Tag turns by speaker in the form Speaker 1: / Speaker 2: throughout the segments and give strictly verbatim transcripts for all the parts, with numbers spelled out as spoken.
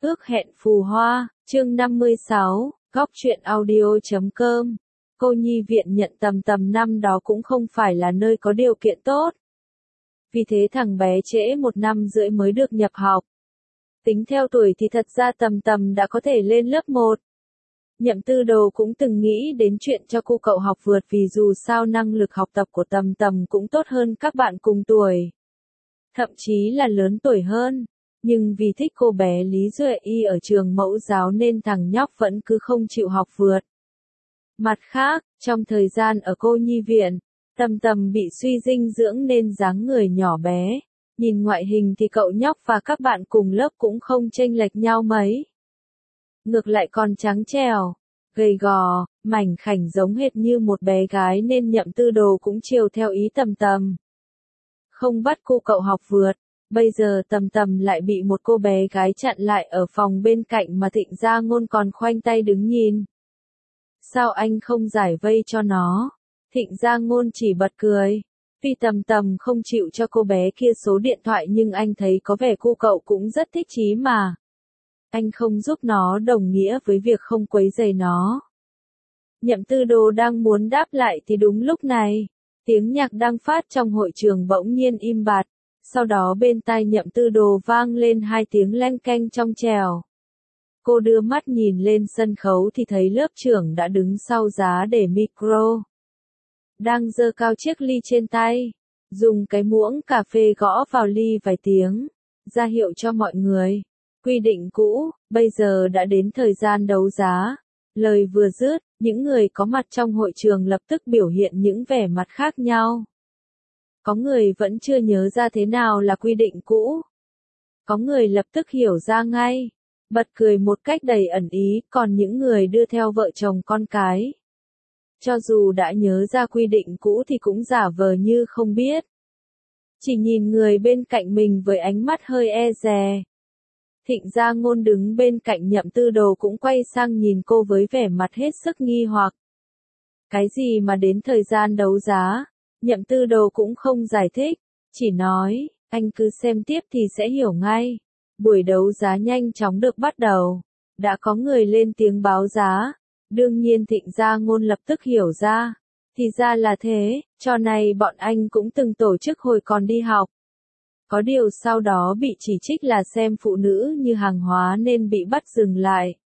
Speaker 1: Ước hẹn phù hoa, chương năm mươi sáu, góc truyện audio chấm com. Cô nhi viện nhận Tầm Tầm năm đó cũng không phải là nơi có điều kiện tốt. Vì thế thằng bé trễ một năm rưỡi mới được nhập học. Tính theo tuổi thì thật ra Tầm Tầm đã có thể lên lớp một. Nhậm Tư Đồ cũng từng nghĩ đến chuyện cho cô cậu học vượt vì dù sao năng lực học tập của Tầm Tầm cũng tốt hơn các bạn cùng tuổi. Thậm chí là lớn tuổi hơn. Nhưng vì thích cô bé Lý Duệ Y ở trường mẫu giáo nên thằng nhóc vẫn cứ không chịu học vượt. Mặt khác, trong thời gian ở cô nhi viện, Tầm Tầm bị suy dinh dưỡng nên dáng người nhỏ bé. Nhìn ngoại hình thì cậu nhóc và các bạn cùng lớp cũng không chênh lệch nhau mấy. Ngược lại còn trắng trẻo, gầy gò, mảnh khảnh giống hệt như một bé gái nên Nhậm Tư Đồ cũng chiều theo ý Tầm Tầm. Không bắt cô cậu học vượt. Bây giờ Tầm Tầm lại bị một cô bé gái chặn lại ở phòng bên cạnh mà Thịnh Gia Ngôn còn khoanh tay đứng nhìn. Sao anh không giải vây cho nó? Thịnh Gia Ngôn chỉ bật cười. Tuy Tầm Tầm không chịu cho cô bé kia số điện thoại nhưng anh thấy có vẻ cô cậu cũng rất thích chí mà. Anh không giúp nó đồng nghĩa với việc không quấy rầy nó. Nhậm Tư Đồ đang muốn đáp lại thì đúng lúc này, tiếng nhạc đang phát trong hội trường bỗng nhiên im bặt. Sau đó bên tai Nhậm Tư Đồ vang lên hai tiếng leng keng trong trẻo. Cô đưa mắt nhìn lên sân khấu thì thấy lớp trưởng đã đứng sau giá để micro. Đang giơ cao chiếc ly trên tay, dùng cái muỗng cà phê gõ vào ly vài tiếng, ra hiệu cho mọi người. Quy định cũ, bây giờ đã đến thời gian đấu giá. Lời vừa dứt, những người có mặt trong hội trường lập tức biểu hiện những vẻ mặt khác nhau. Có người vẫn chưa nhớ ra thế nào là quy định cũ. Có người lập tức hiểu ra ngay, bật cười một cách đầy ẩn ý, còn những người đưa theo vợ chồng con cái. Cho dù đã nhớ ra quy định cũ thì cũng giả vờ như không biết. Chỉ nhìn người bên cạnh mình với ánh mắt hơi e dè. Thịnh Gia Ngôn đứng bên cạnh Nhậm Tư Đồ cũng quay sang nhìn cô với vẻ mặt hết sức nghi hoặc. Cái gì mà đến thời gian đấu giá? Nhậm Tư Đồ cũng không giải thích, chỉ nói, anh cứ xem tiếp thì sẽ hiểu ngay. Buổi đấu giá nhanh chóng được bắt đầu. Đã có người lên tiếng báo giá. Đương nhiên Thịnh Gia Ngôn lập tức hiểu ra. Thì ra là thế, trò này bọn anh cũng từng tổ chức hồi còn đi học. Có điều sau đó bị chỉ trích là xem phụ nữ như hàng hóa nên bị bắt dừng lại.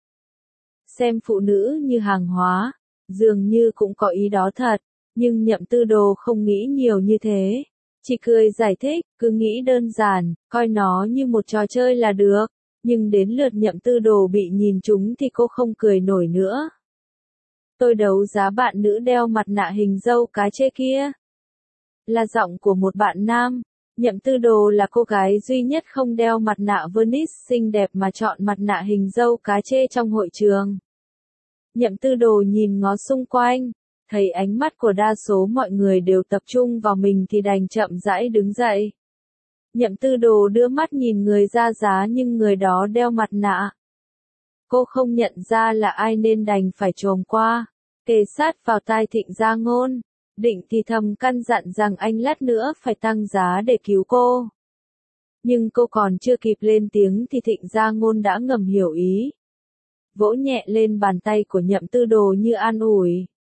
Speaker 1: Xem phụ nữ như hàng hóa, dường như cũng có ý đó thật. Nhưng Nhậm Tư Đồ không nghĩ nhiều như thế. Chỉ cười giải thích, cứ nghĩ đơn giản, coi nó như một trò chơi là được. Nhưng đến lượt Nhậm Tư Đồ bị nhìn trúng thì cô không cười nổi nữa. Tôi đấu giá bạn nữ đeo mặt nạ hình dâu cá chê kia. Là giọng của một bạn nam. Nhậm Tư Đồ là cô gái duy nhất không đeo mặt nạ vernice xinh đẹp mà chọn mặt nạ hình dâu cá chê trong hội trường. Nhậm Tư Đồ nhìn ngó xung quanh. Thấy ánh mắt của đa số mọi người đều tập trung vào mình thì đành chậm rãi đứng dậy. Nhậm Tư Đồ đưa mắt nhìn người ra giá nhưng người đó đeo mặt nạ. Cô không nhận ra là ai nên đành phải chồm qua, kề sát vào tai Thịnh Gia Ngôn, định thì thầm căn dặn rằng anh lát nữa phải tăng giá để cứu cô. Nhưng cô còn chưa kịp lên tiếng thì Thịnh Gia Ngôn đã ngầm hiểu ý. Vỗ nhẹ lên bàn tay của Nhậm Tư Đồ như an ủi.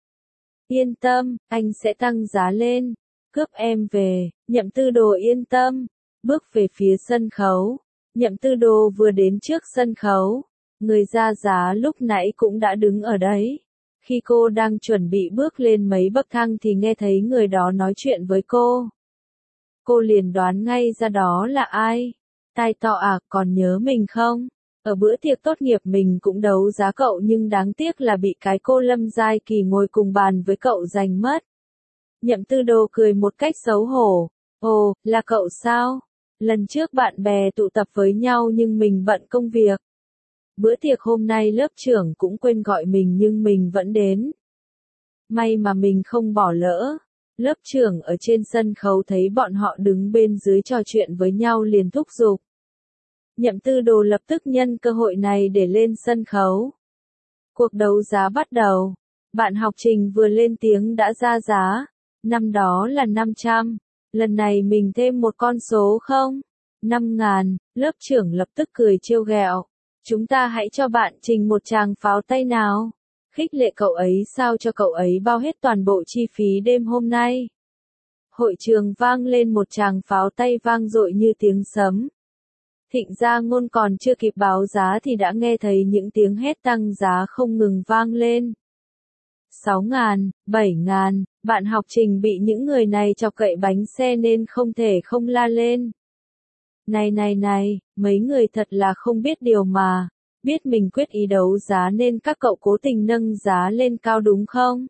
Speaker 1: Yên tâm, anh sẽ tăng giá lên, cướp em về. Nhậm Tư Đồ yên tâm, bước về phía sân khấu. Nhậm Tư Đồ vừa đến trước sân khấu, người ra giá lúc nãy cũng đã đứng ở đấy. Khi cô đang chuẩn bị bước lên mấy bậc thang thì nghe thấy người đó nói chuyện với cô. Cô liền đoán ngay ra đó là ai. Tai to à, còn nhớ mình không? Ở bữa tiệc tốt nghiệp mình cũng đấu giá cậu nhưng đáng tiếc là bị cái cô Lâm Giai Kỳ ngồi cùng bàn với cậu giành mất. Nhậm Tư Đồ cười một cách xấu hổ. Ồ, là cậu sao? Lần trước bạn bè tụ tập với nhau nhưng mình bận công việc. Bữa tiệc hôm nay lớp trưởng cũng quên gọi mình nhưng mình vẫn đến. May mà mình không bỏ lỡ. Lớp trưởng ở trên sân khấu thấy bọn họ đứng bên dưới trò chuyện với nhau liền thúc giục. Nhậm Tư Đồ lập tức nhân cơ hội này để lên sân khấu. Cuộc đấu giá bắt đầu. Bạn học Trình vừa lên tiếng đã ra giá. Năm đó là năm trăm. Lần này mình thêm một con số không? năm ngàn. Lớp trưởng lập tức cười trêu ghẹo. Chúng ta hãy cho bạn Trình một tràng pháo tay nào. Khích lệ cậu ấy sao cho cậu ấy bao hết toàn bộ chi phí đêm hôm nay. Hội trường vang lên một tràng pháo tay vang dội như tiếng sấm. Thịnh Gia Ngôn còn chưa kịp báo giá thì đã nghe thấy những tiếng hét tăng giá không ngừng vang lên. Sáu ngàn, bảy ngàn, bạn học Trình bị những người này chọc cậy bánh xe nên không thể không la lên. Này này này, mấy người thật là không biết điều mà, biết mình quyết ý đấu giá nên các cậu cố tình nâng giá lên cao đúng không?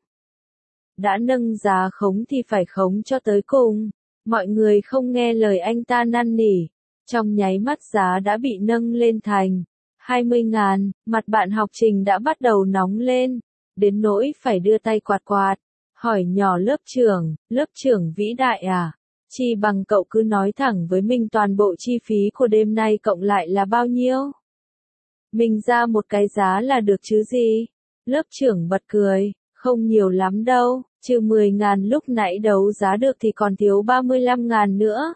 Speaker 1: Đã nâng giá khống thì phải khống cho tới cùng, mọi người không nghe lời anh ta năn nỉ, trong nháy mắt giá đã bị nâng lên thành hai mươi ngàn, mặt bạn học Trình đã bắt đầu nóng lên, đến nỗi phải đưa tay quạt quạt, hỏi nhỏ lớp trưởng, lớp trưởng vĩ đại à? Chi bằng cậu cứ nói thẳng với mình toàn bộ chi phí của đêm nay cộng lại là bao nhiêu? Mình ra một cái giá là được chứ gì? Lớp trưởng bật cười, không nhiều lắm đâu, trừ mười ngàn lúc nãy đấu giá được thì còn thiếu ba mươi lăm ngàn nữa.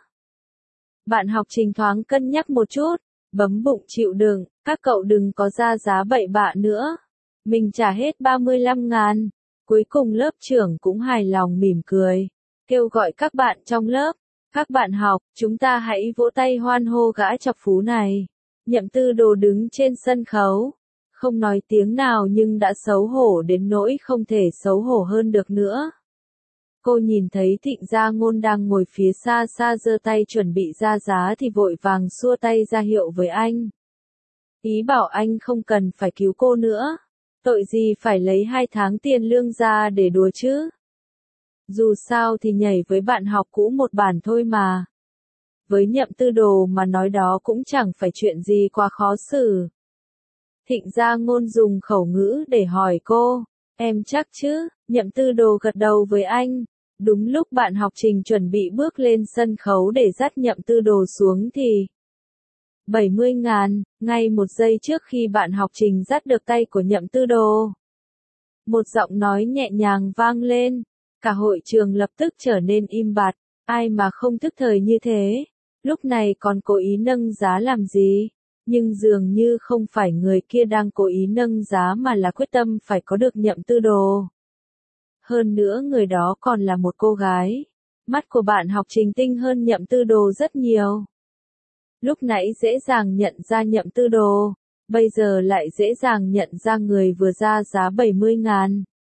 Speaker 1: Bạn học Trình thoáng cân nhắc một chút, bấm bụng chịu đựng, các cậu đừng có ra giá bậy bạ nữa. Mình trả hết ba mươi lăm ngàn. Cuối cùng lớp trưởng cũng hài lòng mỉm cười, kêu gọi các bạn trong lớp, các bạn học, chúng ta hãy vỗ tay hoan hô gã chọc phú này. Nhậm Tư Đồ đứng trên sân khấu, không nói tiếng nào nhưng đã xấu hổ đến nỗi không thể xấu hổ hơn được nữa. Cô nhìn thấy Thịnh Gia Ngôn đang ngồi phía xa xa giơ tay chuẩn bị ra giá thì vội vàng xua tay ra hiệu với anh. Ý bảo anh không cần phải cứu cô nữa. Tội gì phải lấy hai tháng tiền lương ra để đùa chứ? Dù sao thì nhảy với bạn học cũ một bản thôi mà. Với Nhậm Tư Đồ mà nói đó cũng chẳng phải chuyện gì quá khó xử. Thịnh Gia Ngôn dùng khẩu ngữ để hỏi cô, em chắc chứ? Nhậm Tư Đồ gật đầu với anh. Đúng lúc bạn học Trình chuẩn bị bước lên sân khấu để dắt Nhậm Tư Đồ xuống thì bảy mươi ngàn, ngay một giây trước khi bạn học Trình dắt được tay của Nhậm Tư Đồ. Một giọng nói nhẹ nhàng vang lên, cả hội trường lập tức trở nên im bặt, ai mà không thức thời như thế, lúc này còn cố ý nâng giá làm gì, nhưng dường như không phải người kia đang cố ý nâng giá mà là quyết tâm phải có được Nhậm Tư Đồ. Hơn nữa người đó còn là một cô gái, mắt của bạn học Trình tinh hơn Nhậm Tư Đồ rất nhiều. Lúc nãy dễ dàng nhận ra Nhậm Tư Đồ, bây giờ lại dễ dàng nhận ra người vừa ra giá bảy mươi ngàn.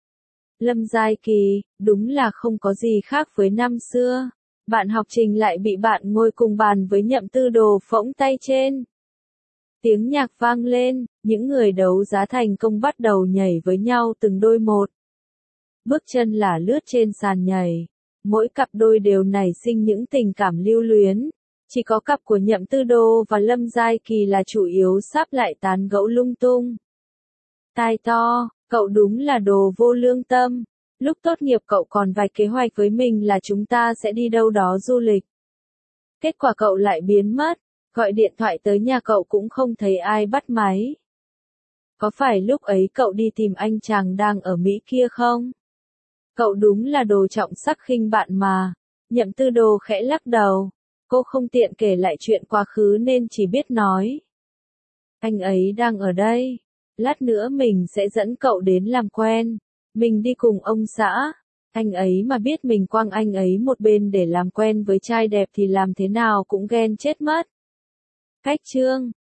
Speaker 1: Lâm Giai Kỳ, đúng là không có gì khác với năm xưa. Bạn học Trình lại bị bạn ngồi cùng bàn với Nhậm Tư Đồ phỗng tay trên. Tiếng nhạc vang lên, những người đấu giá thành công bắt đầu nhảy với nhau từng đôi một. Bước chân là lướt trên sàn nhảy, mỗi cặp đôi đều nảy sinh những tình cảm lưu luyến. Chỉ có cặp của Nhậm Tư Đồ và Lâm Giai Kỳ là chủ yếu sắp lại tán gẫu lung tung. Tai to, cậu đúng là đồ vô lương tâm. Lúc tốt nghiệp cậu còn vài kế hoạch với mình là chúng ta sẽ đi đâu đó du lịch. Kết quả cậu lại biến mất, gọi điện thoại tới nhà cậu cũng không thấy ai bắt máy. Có phải lúc ấy cậu đi tìm anh chàng đang ở Mỹ kia không? Cậu đúng là đồ trọng sắc khinh bạn mà. Nhậm Tư Đồ khẽ lắc đầu. Cô không tiện kể lại chuyện quá khứ nên chỉ biết nói. Anh ấy đang ở đây. Lát nữa mình sẽ dẫn cậu đến làm quen. Mình đi cùng ông xã. Anh ấy mà biết mình quăng anh ấy một bên để làm quen với trai đẹp thì làm thế nào cũng ghen chết mất. Cách chương